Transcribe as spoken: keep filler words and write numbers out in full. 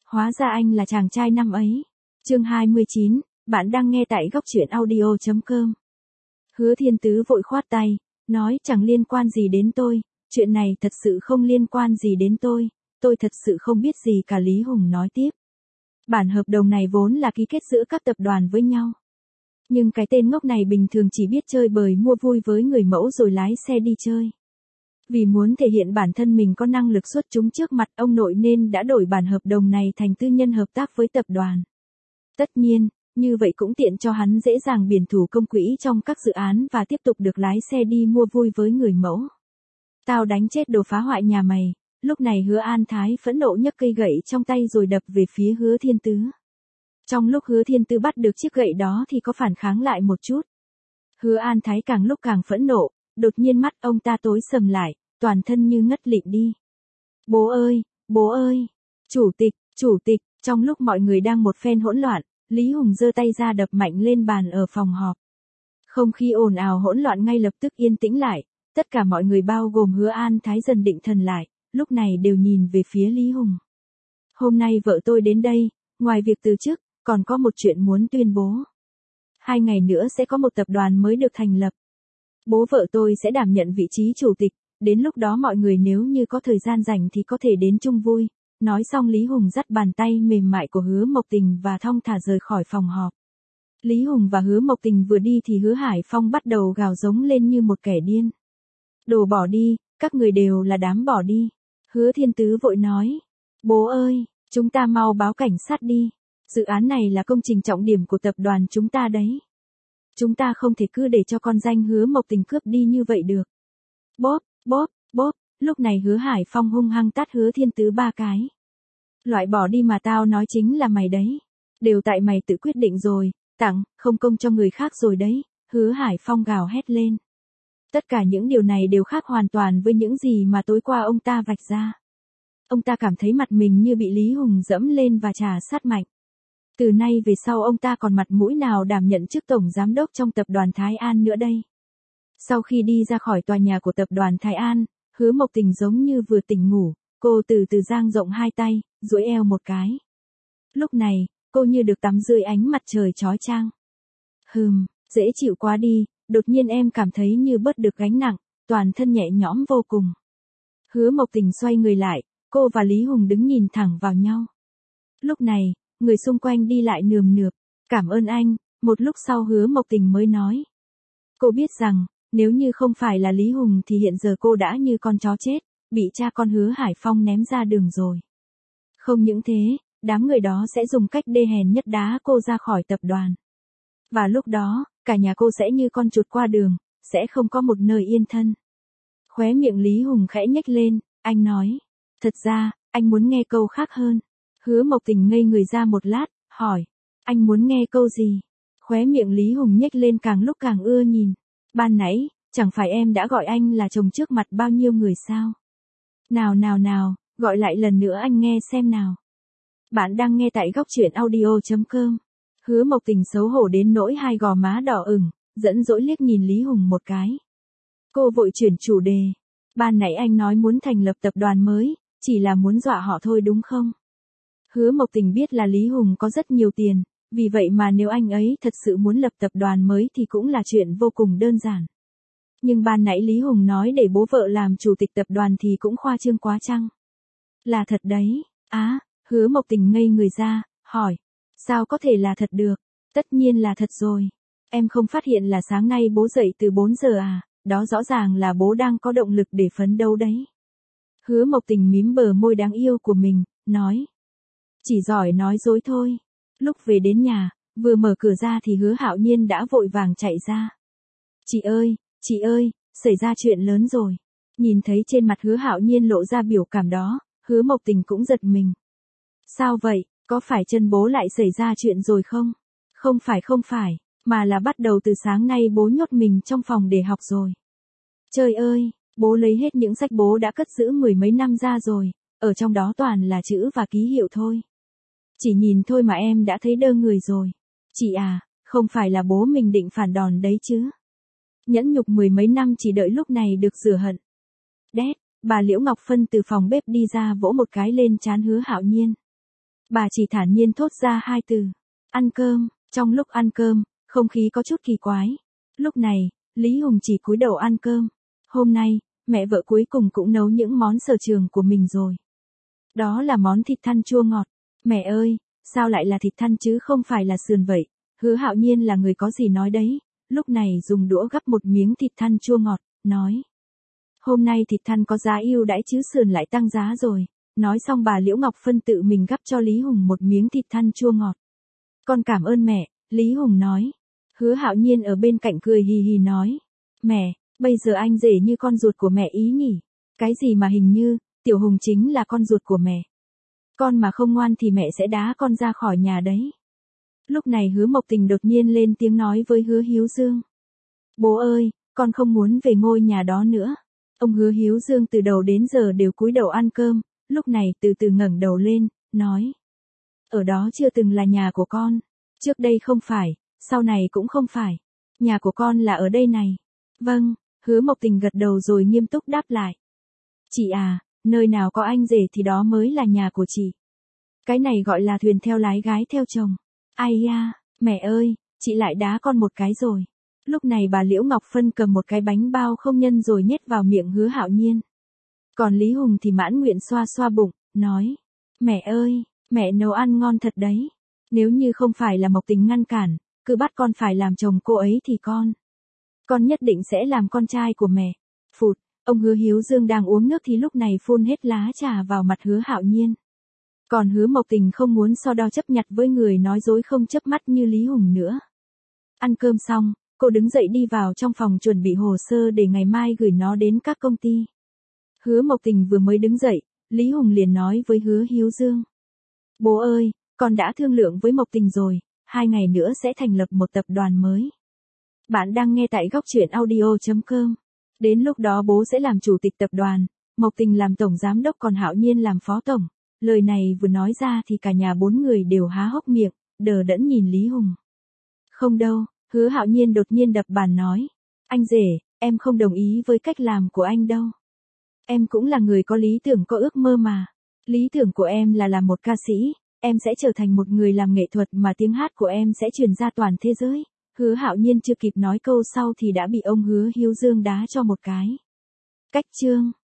Hóa ra anh là chàng trai năm ấy. Chương hai mươi chín, bạn đang nghe tại góc truyện audio chấm com. Hứa Thiên Tứ vội khoát tay, nói chẳng liên quan gì đến tôi, chuyện này thật sự không liên quan gì đến tôi, tôi thật sự không biết gì cả. Lý Hùng nói tiếp. Bản hợp đồng này vốn là ký kết giữa các tập đoàn với nhau. Nhưng cái tên ngốc này bình thường chỉ biết chơi bời mua vui với người mẫu rồi lái xe đi chơi. Vì muốn thể hiện bản thân mình có năng lực xuất chúng trước mặt ông nội nên đã đổi bản hợp đồng này thành tư nhân hợp tác với tập đoàn. Tất nhiên, như vậy cũng tiện cho hắn dễ dàng biển thủ công quỹ trong các dự án và tiếp tục được lái xe đi mua vui với người mẫu. Tao đánh chết đồ phá hoại nhà mày. Lúc này Hứa An Thái phẫn nộ nhấc cây gậy trong tay rồi đập về phía Hứa Thiên Tứ. Trong lúc Hứa Thiên Tứ bắt được chiếc gậy đó thì có phản kháng lại một chút. Hứa An Thái càng lúc càng phẫn nộ, đột nhiên mắt ông ta tối sầm lại, toàn thân như ngất lịm đi. Bố ơi, bố ơi, chủ tịch, chủ tịch, trong lúc mọi người đang một phen hỗn loạn, Lý Hùng giơ tay ra đập mạnh lên bàn ở phòng họp. Không khí ồn ào hỗn loạn ngay lập tức yên tĩnh lại, tất cả mọi người bao gồm Hứa An Thái dần định thần lại, lúc này đều nhìn về phía Lý Hùng. Hôm nay vợ tôi đến đây, ngoài việc từ chức, còn có một chuyện muốn tuyên bố. Hai ngày nữa sẽ có một tập đoàn mới được thành lập. Bố vợ tôi sẽ đảm nhận vị trí chủ tịch, đến lúc đó mọi người nếu như có thời gian rảnh thì có thể đến chung vui. Nói xong Lý Hùng dắt bàn tay mềm mại của Hứa Mộc Tình và thong thả rời khỏi phòng họp. Lý Hùng và Hứa Mộc Tình vừa đi thì Hứa Hải Phong bắt đầu gào giống lên như một kẻ điên. Đồ bỏ đi, các người đều là đám bỏ đi. Hứa Thiên Tứ vội nói. Bố ơi, chúng ta mau báo cảnh sát đi. Dự án này là công trình trọng điểm của tập đoàn chúng ta đấy. Chúng ta không thể cứ để cho con danh Hứa Mộc Tình cướp đi như vậy được. Bóp, bóp, bóp, lúc này Hứa Hải Phong hung hăng tát Hứa Thiên Tứ ba cái. Loại bỏ đi mà tao nói chính là mày đấy. Đều tại mày tự quyết định rồi, tặng, không công cho người khác rồi đấy. Hứa Hải Phong gào hét lên. Tất cả những điều này đều khác hoàn toàn với những gì mà tối qua ông ta vạch ra. Ông ta cảm thấy mặt mình như bị Lý Hùng dẫm lên và trà sát mạnh. Từ nay về sau ông ta còn mặt mũi nào đảm nhận chức tổng giám đốc trong tập đoàn Thái An nữa đây. Sau khi đi ra khỏi tòa nhà của tập đoàn Thái An, Hứa Mộc Tình giống như vừa tỉnh ngủ, cô từ từ dang rộng hai tay, duỗi eo một cái. Lúc này, cô như được tắm dưới ánh mặt trời chói chang. Hừm, dễ chịu quá đi, đột nhiên em cảm thấy như bớt được gánh nặng, toàn thân nhẹ nhõm vô cùng. Hứa Mộc Tình xoay người lại, cô và Lý Hùng đứng nhìn thẳng vào nhau. Lúc này, người xung quanh đi lại nườm nượp, cảm ơn anh, một lúc sau Hứa Mộc Tình mới nói. Cô biết rằng, nếu như không phải là Lý Hùng thì hiện giờ cô đã như con chó chết, bị cha con Hứa Hải Phong ném ra đường rồi. Không những thế, đám người đó sẽ dùng cách đê hèn nhất đá cô ra khỏi tập đoàn. Và lúc đó, cả nhà cô sẽ như con chuột qua đường, sẽ không có một nơi yên thân. Khóe miệng Lý Hùng khẽ nhếch lên, anh nói. Thật ra, anh muốn nghe câu khác hơn. Hứa Mộc Tình ngây người ra một lát, hỏi. Anh muốn nghe câu gì? Khóe miệng Lý Hùng nhếch lên càng lúc càng ưa nhìn. Ban nãy, chẳng phải em đã gọi anh là chồng trước mặt bao nhiêu người sao? Nào nào nào, gọi lại lần nữa anh nghe xem nào. Bạn đang nghe tại góc truyện audio chấm com. Hứa Mộc Tình xấu hổ đến nỗi hai gò má đỏ ửng, dẫn dỗi liếc nhìn Lý Hùng một cái. Cô vội chuyển chủ đề. Ban nãy anh nói muốn thành lập tập đoàn mới, chỉ là muốn dọa họ thôi đúng không? Hứa Mộc Tình biết là Lý Hùng có rất nhiều tiền, vì vậy mà nếu anh ấy thật sự muốn lập tập đoàn mới thì cũng là chuyện vô cùng đơn giản. Nhưng ban nãy Lý Hùng nói để bố vợ làm chủ tịch tập đoàn thì cũng khoa trương quá chăng? Là thật đấy, á, Hứa Mộc Tình ngây người ra, hỏi. Sao có thể là thật được? Tất nhiên là thật rồi. Em không phát hiện là sáng nay bố dậy từ bốn giờ à, đó rõ ràng là bố đang có động lực để phấn đấu đấy. Hứa Mộc Tình mím bờ môi đáng yêu của mình, nói. Chỉ giỏi nói dối thôi. Lúc về đến nhà, vừa mở cửa ra thì Hứa Hạo Nhiên đã vội vàng chạy ra. Chị ơi, chị ơi, xảy ra chuyện lớn rồi. Nhìn thấy trên mặt Hứa Hạo Nhiên lộ ra biểu cảm đó, Hứa Mộc Tình cũng giật mình. Sao vậy, có phải chân bố lại xảy ra chuyện rồi không? Không phải không phải, mà là bắt đầu từ sáng nay bố nhốt mình trong phòng để học rồi. Trời ơi, bố lấy hết những sách bố đã cất giữ mười mấy năm ra rồi, ở trong đó toàn là chữ và ký hiệu thôi. Chỉ nhìn thôi mà em đã thấy đơ người rồi. Chị à, không phải là bố mình định phản đòn đấy chứ. Nhẫn nhục mười mấy năm chỉ đợi lúc này được rửa hận. Đét, bà Liễu Ngọc Phân từ phòng bếp đi ra vỗ một cái lên trán Hứa Hạo Nhiên. Bà chỉ thản nhiên thốt ra hai từ. Ăn cơm. Trong lúc ăn cơm, không khí có chút kỳ quái. Lúc này, Lý Hùng chỉ cúi đầu ăn cơm. Hôm nay, mẹ vợ cuối cùng cũng nấu những món sở trường của mình rồi. Đó là món thịt thăn chua ngọt. Mẹ ơi, sao lại là thịt thăn chứ không phải là sườn vậy? Hứa Hạo Nhiên là người có gì nói đấy. Lúc này dùng đũa gắp một miếng thịt thăn chua ngọt, nói. Hôm nay thịt thăn có giá ưu đãi chứ sườn lại tăng giá rồi. Nói xong bà Liễu Ngọc Phân tự mình gắp cho Lý Hùng một miếng thịt thăn chua ngọt. Con cảm ơn mẹ, Lý Hùng nói. Hứa Hạo Nhiên ở bên cạnh cười hì hì nói. Mẹ, bây giờ anh rể như con ruột của mẹ ý nhỉ? Cái gì mà hình như, Tiểu Hùng chính là con ruột của mẹ. Con mà không ngoan thì mẹ sẽ đá con ra khỏi nhà đấy. Lúc này Hứa Mộc Tình đột nhiên lên tiếng nói với Hứa Hiếu Dương. Bố ơi, con không muốn về ngôi nhà đó nữa. Ông Hứa Hiếu Dương từ đầu đến giờ đều cúi đầu ăn cơm, lúc này từ từ ngẩng đầu lên, nói. Ở đó chưa từng là nhà của con. Trước đây không phải, sau này cũng không phải. Nhà của con là ở đây này. Vâng, Hứa Mộc Tình gật đầu rồi nghiêm túc đáp lại. Chị à, nơi nào có anh rể thì đó mới là nhà của chị. Cái này gọi là thuyền theo lái gái theo chồng. Ai da, mẹ ơi, chị lại đá con một cái rồi. Lúc này bà Liễu Ngọc Phân cầm một cái bánh bao không nhân rồi nhét vào miệng Hứa Hạo Nhiên. Còn Lý Hùng thì mãn nguyện xoa xoa bụng, nói. Mẹ ơi, mẹ nấu ăn ngon thật đấy. Nếu như không phải là Mộc Tình ngăn cản, cứ bắt con phải làm chồng cô ấy thì con. Con nhất định sẽ làm con trai của mẹ. Phụt, ông Hứa Hiếu Dương đang uống nước thì lúc này phun hết lá trà vào mặt Hứa Hạo Nhiên. Còn Hứa Mộc Tình không muốn so đo chấp nhặt với người nói dối không chớp mắt như Lý Hùng nữa. Ăn cơm xong, cô đứng dậy đi vào trong phòng chuẩn bị hồ sơ để ngày mai gửi nó đến các công ty. Hứa Mộc Tình vừa mới đứng dậy, Lý Hùng liền nói với Hứa Hiếu Dương. Bố ơi, con đã thương lượng với Mộc Tình rồi, hai ngày nữa sẽ thành lập một tập đoàn mới. Bạn đang nghe tại góc truyện audio chấm com. Đến lúc đó bố sẽ làm chủ tịch tập đoàn, Mộc Tình làm tổng giám đốc còn Hạo Nhiên làm phó tổng. Lời này vừa nói ra thì cả nhà bốn người đều há hốc miệng, đờ đẫn nhìn Lý Hùng. Không đâu, Hứa Hạo Nhiên đột nhiên đập bàn nói. Anh rể, em không đồng ý với cách làm của anh đâu. Em cũng là người có lý tưởng có ước mơ mà. Lý tưởng của em là làm một ca sĩ, em sẽ trở thành một người làm nghệ thuật mà tiếng hát của em sẽ truyền ra toàn thế giới. Hứa Hạo Nhiên chưa kịp nói câu sau thì đã bị ông Hứa Hiếu Dương đá cho một cái. Cách chương